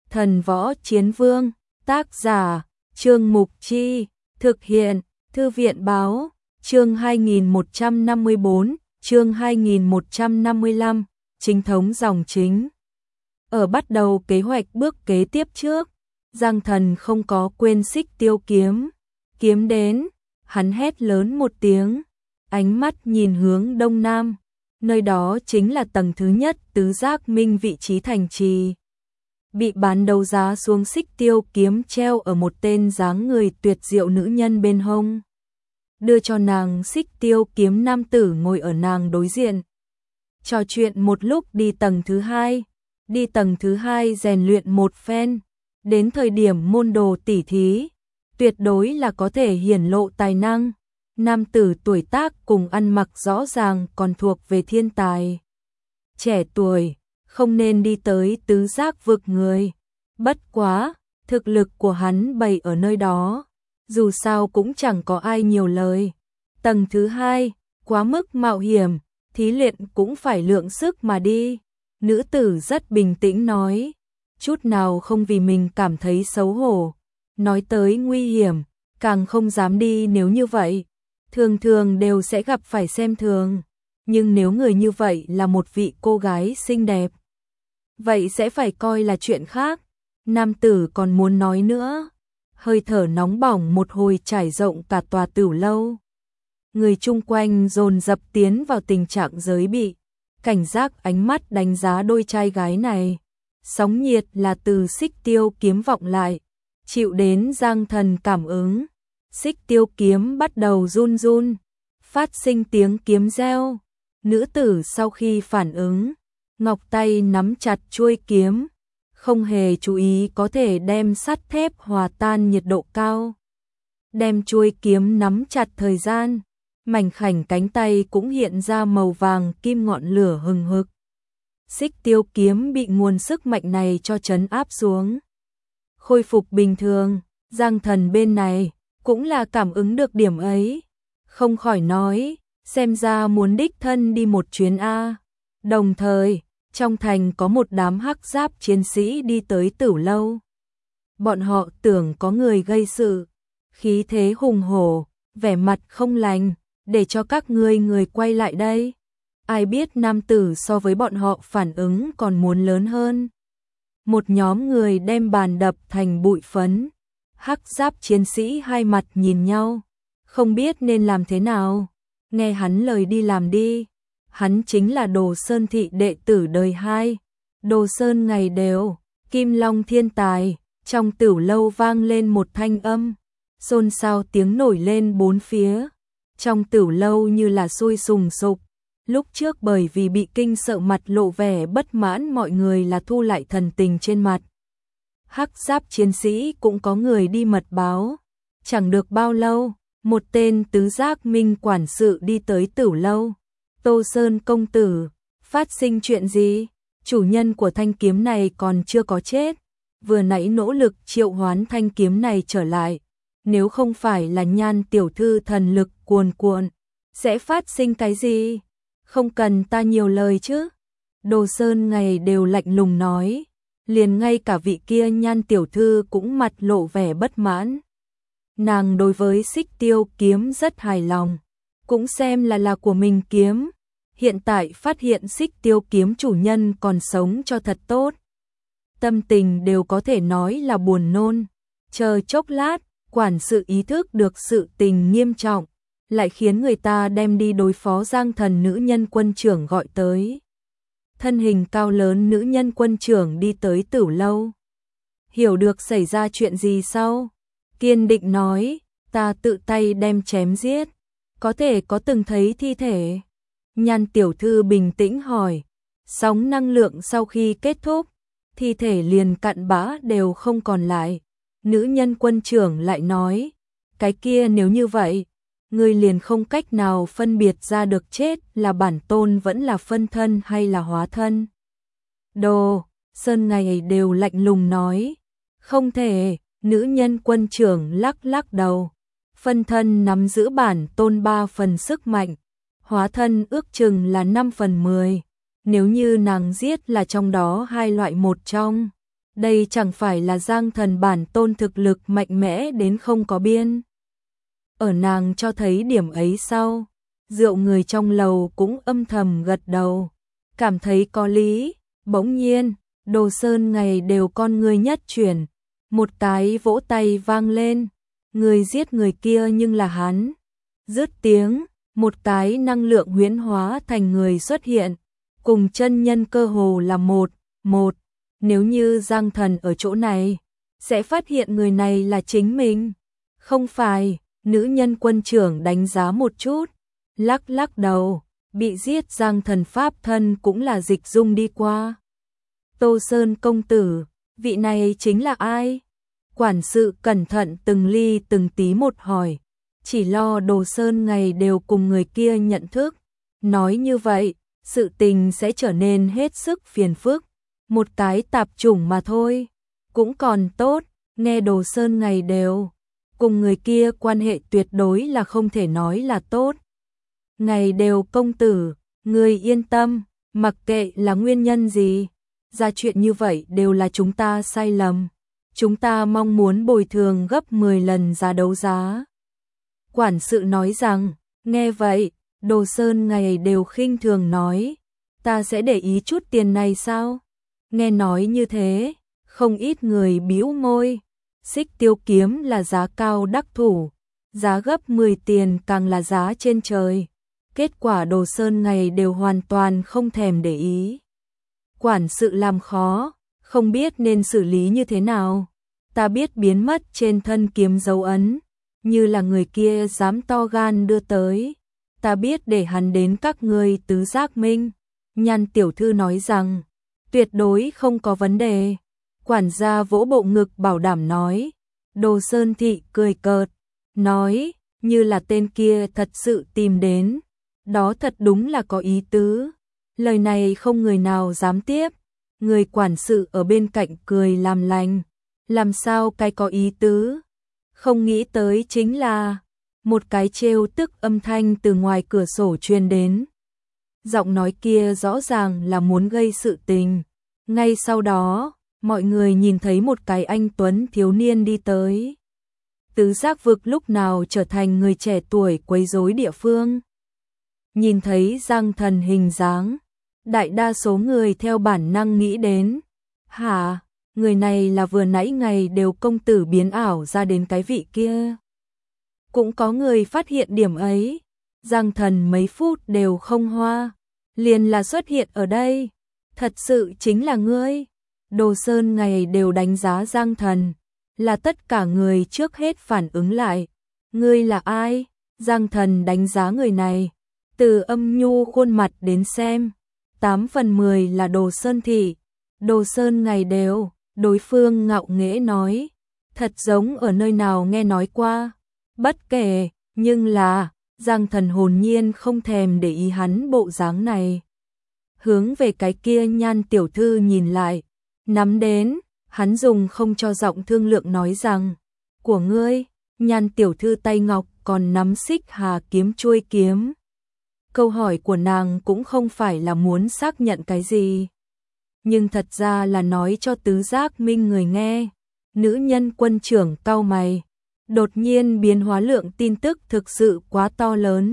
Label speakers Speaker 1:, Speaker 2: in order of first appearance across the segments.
Speaker 1: Thần Võ Chiến Vương, tác giả, Trương Mục Chi, thực hiện, Thư viện Báo, chương 2154, chương 2155, chính thống dòng chính. Ở bắt đầu kế hoạch bước kế tiếp trước, Giang Thần không có quên Xích Tiêu kiếm. Kiếm đến, hắn hét lớn một tiếng, ánh mắt nhìn hướng đông nam, nơi đó chính là tầng thứ nhất tứ giác minh vị trí thành trì. Bị bán đấu giá xuống Xích Tiêu kiếm treo ở một tên dáng người tuyệt diệu nữ nhân bên hông. Đưa cho nàng Xích Tiêu kiếm, nam tử ngồi ở nàng đối diện. Trò chuyện một lúc đi tầng thứ hai. Đi tầng thứ hai rèn luyện một phen. Đến thời điểm môn đồ tỉ thí, tuyệt đối là có thể hiển lộ tài năng. Nam tử tuổi tác cùng ăn mặc rõ ràng còn thuộc về thiên tài. Trẻ tuổi, không nên đi tới tứ giác vực người. Bất quá, thực lực của hắn bày ở nơi đó. Dù sao cũng chẳng có ai nhiều lời. Tầng thứ hai, quá mức mạo hiểm, thí luyện cũng phải lượng sức mà đi. Nữ tử rất bình tĩnh nói, chút nào không vì mình cảm thấy xấu hổ. Nói tới nguy hiểm, càng không dám đi nếu như vậy. Thường thường đều sẽ gặp phải xem thường. Nhưng nếu người như vậy là một vị cô gái xinh đẹp, vậy sẽ phải coi là chuyện khác. Nam tử còn muốn nói nữa. Hơi thở nóng bỏng một hồi trải rộng cả tòa Tửu lâu. Người chung quanh dồn dập tiến vào tình trạng giới bị, cảnh giác ánh mắt đánh giá đôi trai gái này. Sóng nhiệt là từ Xích Tiêu kiếm vọng lại, chịu đến Giang Thần cảm ứng. Xích Tiêu kiếm bắt đầu run run, phát sinh tiếng kiếm reo. Nữ tử sau khi phản ứng, ngọc tay nắm chặt chuôi kiếm, không hề chú ý có thể đem sắt thép hòa tan nhiệt độ cao. Đem chuôi kiếm nắm chặt thời gian, mảnh khảnh cánh tay cũng hiện ra màu vàng kim, ngọn lửa hừng hực. Xích Tiêu kiếm bị nguồn sức mạnh này cho trấn áp xuống, khôi phục bình thường. Giang Thần bên này cũng là cảm ứng được điểm ấy, không khỏi nói, xem ra muốn đích thân đi một chuyến a. Đồng thời, trong thành có một đám hắc giáp chiến sĩ đi tới Tửu lâu. Bọn họ tưởng có người gây sự, khí thế hùng hổ, vẻ mặt không lành, để cho các người quay lại đây. Ai biết nam tử so với bọn họ phản ứng còn muốn lớn hơn. Một nhóm người đem bàn đập thành bụi phấn. Hắc giáp chiến sĩ hai mặt nhìn nhau, không biết nên làm thế nào. Nghe hắn lời đi làm đi. Hắn chính là Đồ Sơn thị đệ tử đời 2. Đồ Sơn ngày đều, Kim Long thiên tài. Trong Tửu lâu vang lên một thanh âm, xôn xao tiếng nổi lên bốn phía. Trong Tửu lâu như là sôi sùng sục. Lúc trước bởi vì bị kinh sợ mặt lộ vẻ bất mãn, mọi người là thu lại thần tình trên mặt. Hắc giáp chiến sĩ cũng có người đi mật báo. Chẳng được bao lâu, một tên tứ giác minh quản sự đi tới Tửu lâu. Tô Sơn công tử, phát sinh chuyện gì? Chủ nhân của thanh kiếm này còn chưa có chết. Vừa nãy nỗ lực triệu hoán thanh kiếm này trở lại. Nếu không phải là Nhan tiểu thư thần lực cuồn cuộn, sẽ phát sinh cái gì? Không cần ta nhiều lời chứ. Đồ Sơn ngày đều lạnh lùng nói. Liền ngay cả vị kia Nhan tiểu thư cũng mặt lộ vẻ bất mãn. Nàng đối với Xích Tiêu kiếm rất hài lòng, cũng xem là của mình kiếm. Hiện tại phát hiện Xích Tiêu kiếm chủ nhân còn sống cho thật tốt. Tâm tình đều có thể nói là buồn nôn. Chờ chốc lát, quản sự ý thức được sự tình nghiêm trọng, lại khiến người ta đem đi đối phó Giang Thần nữ nhân quân trưởng gọi tới. Thân hình cao lớn nữ nhân quân trưởng đi tới Tửu lâu. Hiểu được xảy ra chuyện gì sau, kiên định nói, ta tự tay đem chém giết. Có thể có từng thấy thi thể? Nhan tiểu thư bình tĩnh hỏi. Sóng năng lượng sau khi kết thúc, thi thể liền cặn bã đều không còn lại. Nữ nhân quân trưởng lại nói, cái kia nếu như vậy, người liền không cách nào phân biệt ra được chết là bản tôn vẫn là phân thân hay là hóa thân. Đồ Sơn ngày đều lạnh lùng nói, không thể. Nữ nhân quân trưởng lắc lắc đầu. Phân thân nắm giữ bản tôn 3 phần sức mạnh, hóa thân ước chừng là 5/10. Nếu như nàng giết là trong đó 2 loại một trong, Đây chẳng phải là Giang Thần bản tôn thực lực mạnh mẽ đến không có biên. Ở nàng cho thấy điểm ấy sau, rượu người trong lầu cũng âm thầm gật đầu, cảm thấy có lý. Bỗng nhiên, Đồ Sơn ngày đều con người nhất chuyển, một cái vỗ tay vang lên, người giết người kia nhưng là hắn. Dứt tiếng, một cái năng lượng huyễn hóa thành người xuất hiện, cùng chân nhân cơ hồ là một. Nếu như Giang Thần ở chỗ này, sẽ phát hiện người này là chính mình. Không phải, nữ nhân quân trưởng đánh giá một chút, lắc lắc đầu, bị giết Giang Thần pháp thân cũng là Dịch Dung đi qua. Tô Sơn công tử, vị này chính là ai? Quản sự cẩn thận từng ly từng tí một hỏi, chỉ lo Đồ Sơn ngày đều cùng người kia nhận thức. Nói như vậy, sự tình sẽ trở nên hết sức phiền phức. Một cái tạp chủng mà thôi, cũng còn tốt, nghe Đồ Sơn ngày đều cùng người kia quan hệ tuyệt đối là không thể nói là tốt. Ngày đều công tử, người yên tâm, mặc kệ là nguyên nhân gì, ra chuyện như vậy đều là chúng ta sai lầm. Chúng ta mong muốn bồi thường gấp 10 lần giá đấu giá. Quản sự nói rằng, nghe vậy, Đồ Sơn ngày đều khinh thường nói, ta sẽ để ý chút tiền này sao? Nghe nói như thế, không ít người bĩu môi. Xích tiêu kiếm là giá cao đắc thủ, giá gấp 10 tiền càng là giá trên trời. Kết quả Đồ Sơn ngày đều hoàn toàn không thèm để ý. Quản sự làm khó, không biết nên xử lý như thế nào. Ta biết biến mất trên thân kiếm dấu ấn, như là người kia dám to gan đưa tới. Ta biết để hắn đến các ngươi tứ giác minh. Nhan tiểu thư nói rằng, tuyệt đối không có vấn đề. Quản gia vỗ bộ ngực bảo đảm nói. Đồ Sơn thị cười cợt, nói, như là tên kia thật sự tìm đến. Đó thật đúng là có ý tứ. Lời này không người nào dám tiếp. Người quản sự ở bên cạnh cười làm lành. Làm sao cái có ý tứ? Không nghĩ tới chính là một cái trêu tức âm thanh từ ngoài cửa sổ truyền đến. Giọng nói kia rõ ràng là muốn gây sự tình. Ngay sau đó, mọi người nhìn thấy một cái anh tuấn thiếu niên đi tới. Tứ giác vực lúc nào trở thành người trẻ tuổi quấy rối địa phương. Nhìn thấy Giang Thần hình dáng, đại đa số người theo bản năng nghĩ đến, hả, người này là vừa nãy ngày đều công tử biến ảo ra đến cái vị kia. Cũng có người phát hiện điểm ấy, Giang Thần mấy phút đều không hoa, liền là xuất hiện ở đây, thật sự chính là ngươi. Đồ Sơn ngày đều đánh giá Giang Thần, là tất cả người trước hết phản ứng lại. Ngươi là ai? Giang Thần đánh giá người này, từ âm nhu khuôn mặt đến xem, 8 phần 10 là Đồ Sơn thị. Đồ Sơn ngày đều, đối phương ngạo nghễ nói, thật giống ở nơi nào nghe nói qua. Bất kể, nhưng là, Giang Thần hồn nhiên không thèm để ý hắn bộ dáng này. Hướng về cái kia Nhan tiểu thư nhìn lại, nắm đến, hắn dùng không cho giọng thương lượng nói rằng, của ngươi. Nhan tiểu thư tay ngọc còn nắm xích hà kiếm chuôi kiếm. Câu hỏi của nàng cũng không phải là muốn xác nhận cái gì, nhưng thật ra là nói cho tứ giác minh người nghe. Nữ nhân quân trưởng cau mày, đột nhiên biến hóa lượng tin tức thực sự quá to lớn.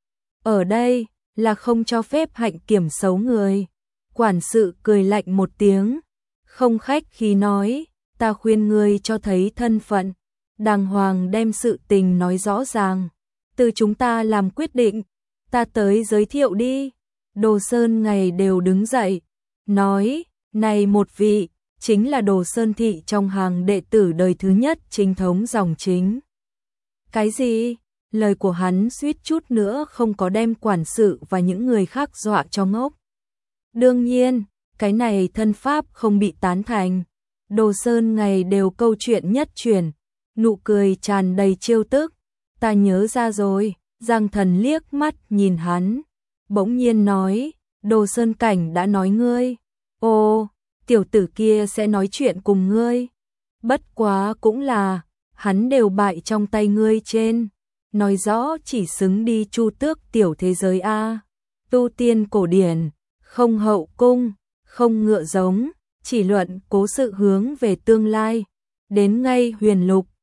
Speaker 1: Ở đây là không cho phép hạnh kiểm xấu người. Quản sự cười lạnh một tiếng, không khách khí nói, ta khuyên ngươi cho thấy thân phận, đàng hoàng đem sự tình nói rõ ràng, từ chúng ta làm quyết định. Ta tới giới thiệu đi. Đồ Sơn ngày đều đứng dậy, nói, này một vị, chính là Đồ Sơn thị trong hàng đệ tử đời thứ nhất chính thống dòng chính. Cái gì? Lời của hắn suýt chút nữa không có đem quản sự và những người khác dọa cho ngốc. Đương nhiên, cái này thân pháp không bị tán thành. Đồ Sơn ngày đều câu chuyện nhất truyền, nụ cười tràn đầy trêu tức. Ta nhớ ra rồi. Giang Thần liếc mắt nhìn hắn, bỗng nhiên nói, Đồ Sơn cảnh đã nói ngươi. Ồ, tiểu tử kia sẽ nói chuyện cùng ngươi. Bất quá cũng là, hắn đều bại trong tay ngươi trên. Nói rõ chỉ xứng đi chu tước tiểu thế giới A. Tu tiên cổ điển, không hậu cung, không ngựa giống, chỉ luận cố sự hướng về tương lai. Đến ngay huyền lục,